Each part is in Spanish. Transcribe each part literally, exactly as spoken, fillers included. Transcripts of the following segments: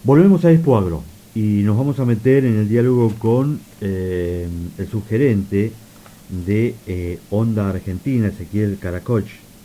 Volvemos a Expo Agro y nos vamos a meter en el diálogo con eh, el subgerente de eh, Honda Argentina, Ezequiel Caracoch,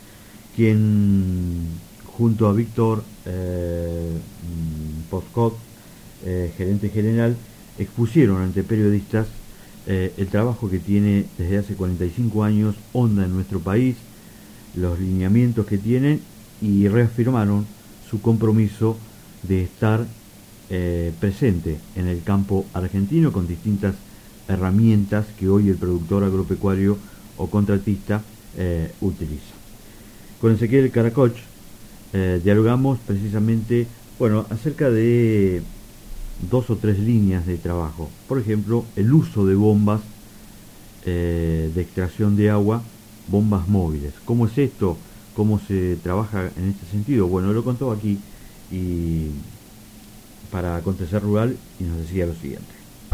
quien junto a Víctor eh, Postcott, eh, gerente general, expusieron ante periodistas eh, el trabajo que tiene desde hace cuarenta y cinco años Honda en nuestro país, los lineamientos que tienen, y reafirmaron su compromiso de estar eh, presente en el campo argentino con distintas herramientas que hoy el productor agropecuario o contratista eh, utiliza. Con Ezequiel Caracoch eh, dialogamos precisamente, bueno, acerca de dos o tres líneas de trabajo. Por ejemplo, el uso de bombas eh, de extracción de agua, bombas móviles. ¿Cómo es esto? ¿Cómo se trabaja en este sentido? Bueno, lo contó aquí y para Acontecer Rural y nos decía lo siguiente.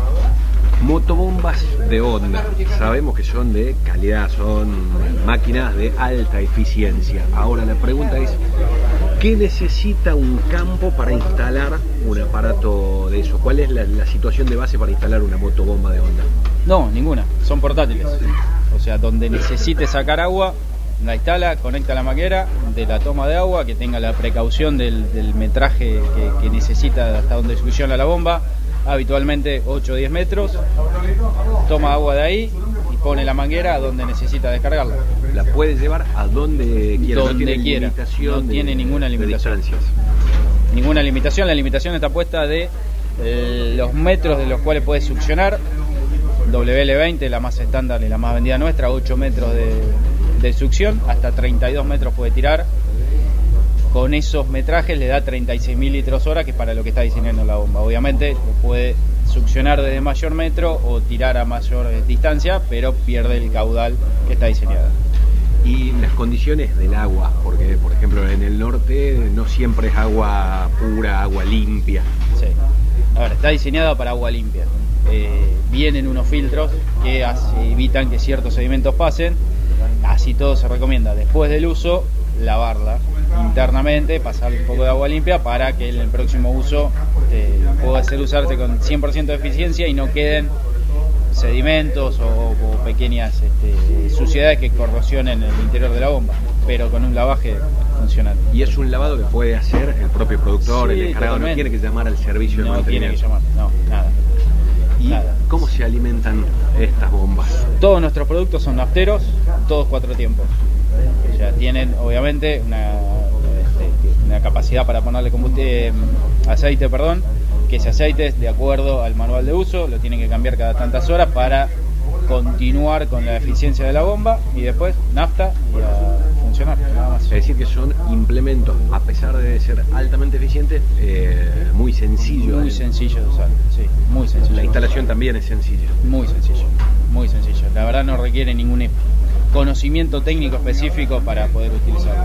Motobombas de Honda, sabemos que son de calidad, son máquinas de alta eficiencia. Ahora la pregunta es, ¿qué necesita un campo para instalar un aparato de eso? ¿Cuál es la, la situación de base para instalar una motobomba de Honda? No, ninguna, son portátiles. O sea, donde necesite sacar agua, la instala, conecta la manguera de la toma de agua, que tenga la precaución del, del metraje que, que necesita hasta donde succiona la bomba, habitualmente ocho o diez metros, toma agua de ahí y pone la manguera a donde necesita descargarla. La puede llevar a donde quiera, donde no tiene quiera, limitación no tiene de, ninguna limitación. De distancias. Ninguna limitación, la limitación está puesta de eh, los metros de los cuales puede succionar. W L veinte, la más estándar y la más vendida nuestra, ocho metros de, de succión, hasta treinta y dos metros puede tirar. Con esos metrajes le da treinta y seis mil litros hora, que es para lo que está diseñando la bomba. Obviamente puede succionar desde mayor metro o tirar a mayor distancia, pero pierde el caudal que está diseñada. Y las condiciones del agua, porque por ejemplo en el norte no siempre es agua pura, agua limpia. Sí. Ahora, está diseñada para agua limpia. Eh, vienen unos filtros que hace, evitan que ciertos sedimentos pasen. Así todo se recomienda después del uso lavarla internamente, pasarle un poco de agua limpia para que en el próximo uso eh, pueda ser usarse con cien por ciento de eficiencia y no queden sedimentos o, o pequeñas este, suciedades que corrosionen el interior de la bomba, pero con un lavaje funcionante. Y es un lavado que puede hacer el propio productor, sí, el encargado, totalmente. No tiene que llamar al servicio de no mantenimiento. tiene que llamar, no, nada. ¿Y nada. cómo se alimentan estas bombas? Todos nuestros productos son nafteros, todos cuatro tiempos. O sea, tienen obviamente una, este, una capacidad para ponerle combustible, aceite, perdón, que ese aceite es de acuerdo al manual de uso, lo tienen que cambiar cada tantas horas para continuar con la eficiencia de la bomba y después nafta y a funcionar, nada más. Es decir que son implementos, a pesar de ser altamente eficientes, eh, muy sencillos. Muy sencillo de usar, sí, muy sencillo. La instalación también es sencilla. Muy sencillo, muy sencillo. La verdad no requiere ningún conocimiento técnico específico para poder utilizarlo.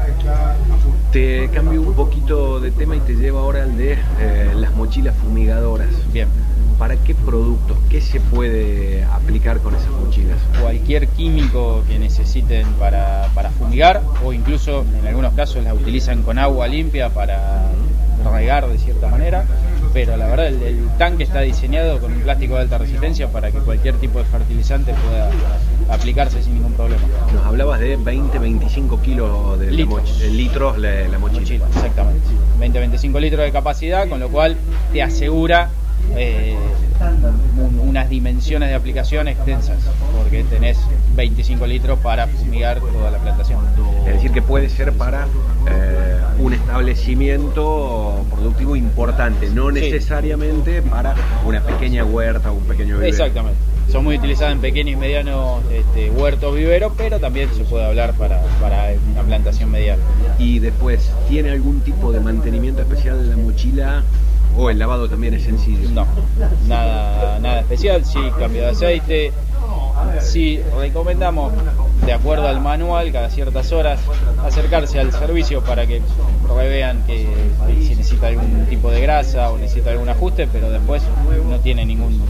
Te cambio un poquito de tema y te llevo ahora al de eh, las mochilas fumigadoras. Bien. ¿Para qué productos? ¿Qué se puede aplicar con esas mochilas? Cualquier químico que necesiten para, para fumigar, o incluso en algunos casos la utilizan con agua limpia para regar de cierta manera, pero la verdad el, el tanque está diseñado con un plástico de alta resistencia para que cualquier tipo de fertilizante pueda aplicarse sin ningún problema. Nos hablabas de veinte a veinticinco kilos de litros, la moch- litros la, la mochila. mochila. Exactamente, veinte a veinticinco litros de capacidad, con lo cual te asegura eh, un, unas dimensiones de aplicación extensas, porque tenés veinticinco litros para fumigar toda la plantación. Es decir, que puede ser para eh, un establecimiento productivo importante, no necesariamente sí. para una pequeña huerta o un pequeño vivero. Exactamente. Son muy utilizadas en pequeños y medianos este, huertos viveros, pero también se puede hablar para, para una plantación mediana. Y después, ¿tiene algún tipo de mantenimiento especial en la mochila? ¿O el lavado también es sencillo? No, nada, nada especial, sí, cambio de aceite. Sí, recomendamos, de acuerdo al manual, cada ciertas horas, acercarse al servicio para que revean que si necesita algún tipo de grasa o necesita algún ajuste, pero después no tiene ningún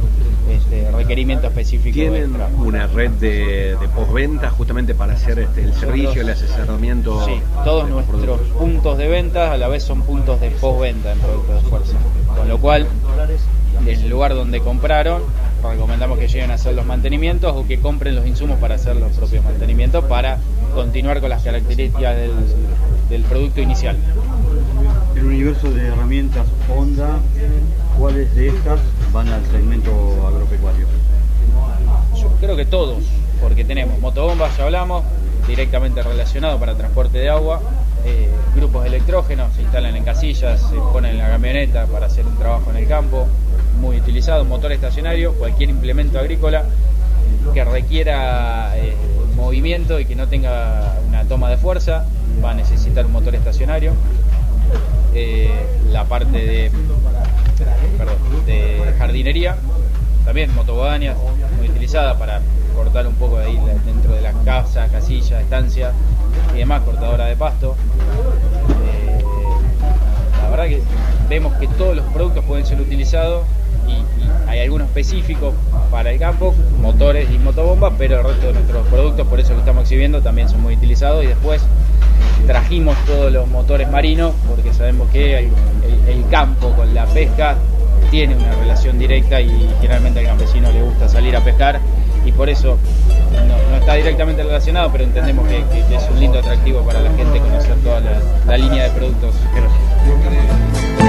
este, requerimiento específico. ¿Tienen extra. una red de, de postventa justamente para hacer este, el Nosotros, servicio, el asesoramiento? Sí, todos de los nuestros productos? puntos de venta a la vez son puntos de postventa en productos de fuerza. Con lo cual, en el lugar donde compraron, recomendamos que lleguen a hacer los mantenimientos o que compren los insumos para hacer los propios mantenimientos para continuar con las características del, del producto inicial. El universo de herramientas Honda, ¿cuáles de estas van al segmento agropecuario? Yo creo que todos, porque tenemos motobombas, ya hablamos, directamente relacionado para transporte de agua, eh, grupos de electrógenos, se instalan en casillas, se ponen en la camioneta para hacer un trabajo en el campo, muy utilizado, motor estacionario, cualquier implemento agrícola que requiera eh, movimiento y que no tenga una toma de fuerza, va a necesitar un motor estacionario. Eh, la parte de, perdón, de jardinería, también motobogañas, muy utilizada para cortar un poco de ahí dentro de las casas, casillas, estancias y demás, cortadora de pasto. Eh, la verdad que vemos que todos los productos pueden ser utilizados y, y hay algunos específicos para el campo, motores y motobombas, pero el resto de nuestros productos, por eso lo estamos exhibiendo, también son muy utilizados. Y después trajimos todos los motores marinos porque sabemos que el, el, el campo con la pesca tiene una relación directa y generalmente al campesino le gusta salir a pescar y por eso no, no está directamente relacionado, pero entendemos que, que, que es un lindo atractivo para la gente conocer toda la, la línea de productos. Gracias.